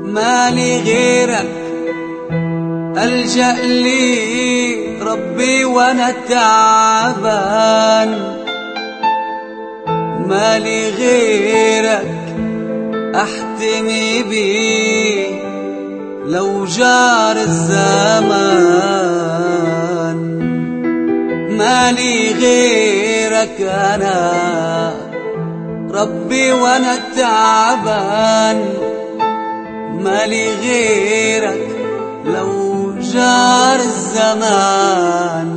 مالي غيرك ألجأ لي ربي وانا تعبان، مالي غيرك احتمي بيه لو جار الزمان، مالي غيرك انا ربي وانا تعبان، مالي غيرك لو جار الزمان.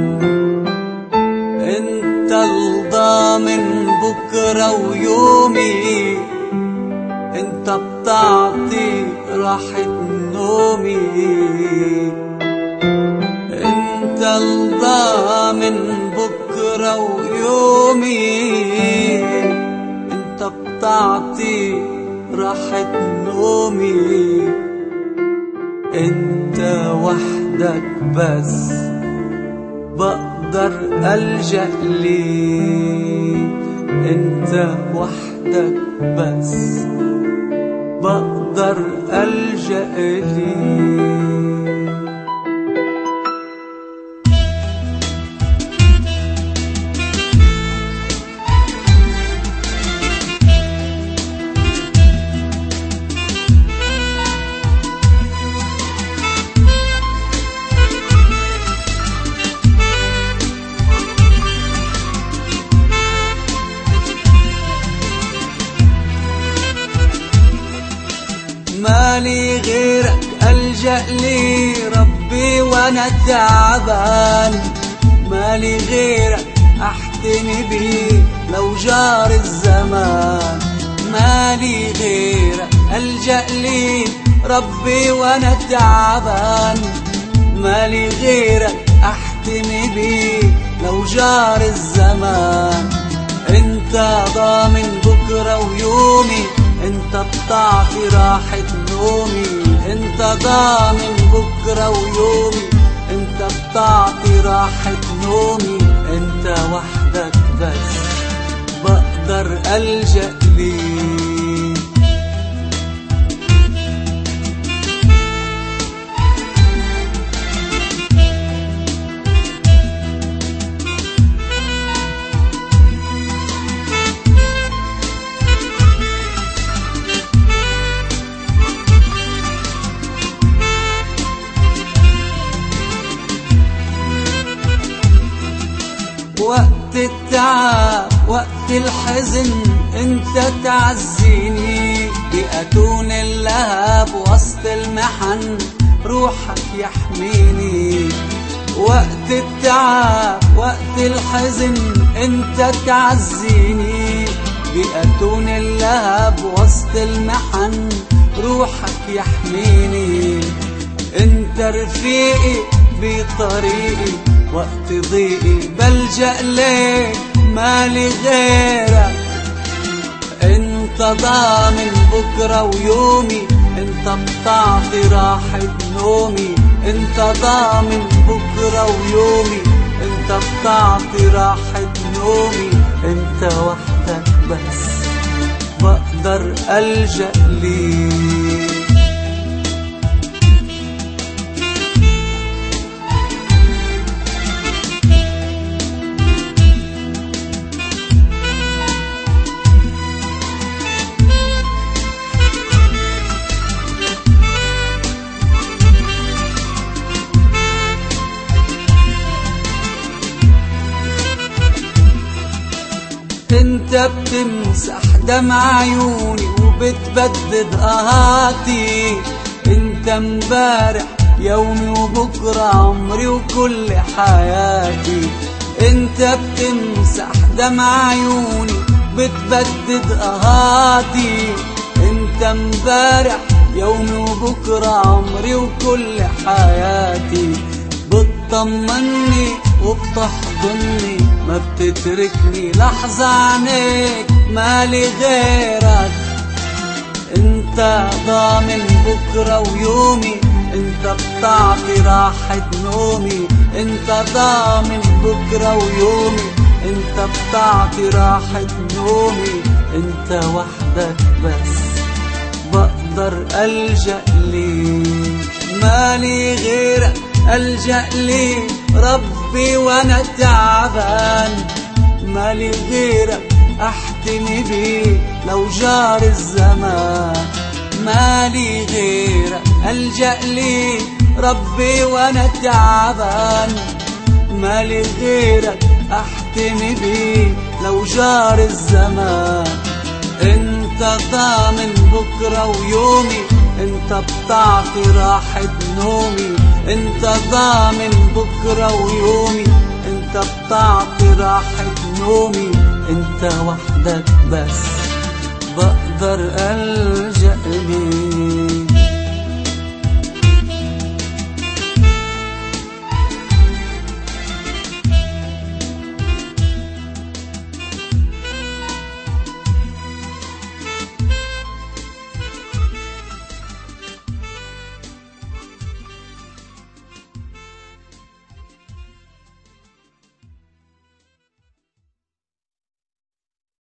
انت الضامن بكرة ويومي، انت بتعطي راحة نومي، انت الضامن بكرة ويومي، انت بتعطي راحة نومي. انت وحدك بس بقدر ألجأ ليك، انت وحدك بس بقدر ألجأ ليك. مالي غيرك ألجأ لي ربي وانا تعبان، مالي غيرك احتمي بيه لو جار الزمان، مالي غيرك ألجأ لي ربي وانا تعبان، مالي غيرك احتمي بيه لو جار الزمان. انت ضامن بكرة ويومي، انت بتعطي راحة نومي، انت ضامن بكرة ويومي، انت بتعطي راحة نومي. انت وحدك بس بقدر ألجأ ليك. وقت التعب وقت الحزن انت تعزيني، بأتون اللهب وسط المحن روحك يحميني. وقت التعب وقت الحزن انت تعزيني، بأتون اللهب وسط المحن روحك يحميني. انت رفيقي بطريقي وقت ضيقي بلجأ ليك، مالي غيرك. انت ضامن بكرة ويومي، انت بتعطي راحة نومي، انت ضامن بكرة ويومي، انت بتعطي راحة نومي. انت وحدك بس بقدر ألجأ ليك. انت بتمسح دمع عيوني وبتبدد قهاتي، انت امبارح يومي وبكرة عمري وكل حياتي. انت بتمسح دمع عيوني بتبدد قهاتي، انت امبارح يومي وبكرة عمري وكل حياتي. بتطمني وبتحضني ما بتتركني لحظة عنيك، مالي غيرك. انت ضامن بكرة ويومي، انت بتعطي راحة نومي، انت ضامن بكرة ويومي، انت بتعطي راحة نومي. انت وحدك بس بقدر بقدر ألجأ ليك. مالي غيرك ألجأ ليك ربي وانا تعبان، مالي غيرك احتمي بيك لو جار الزمان. مالي غيرك ألجأ ليك ربي وانا تعبان، مالي غيرك احتمي بيك لو جار الزمان. انت ضامن بكرة ويومي، انت بتعطي راحة نومي. انت ضامن بكرة ويومي، انت بتعطي راحة نومي. انت وحدك بس بقدر ألجأ ليك.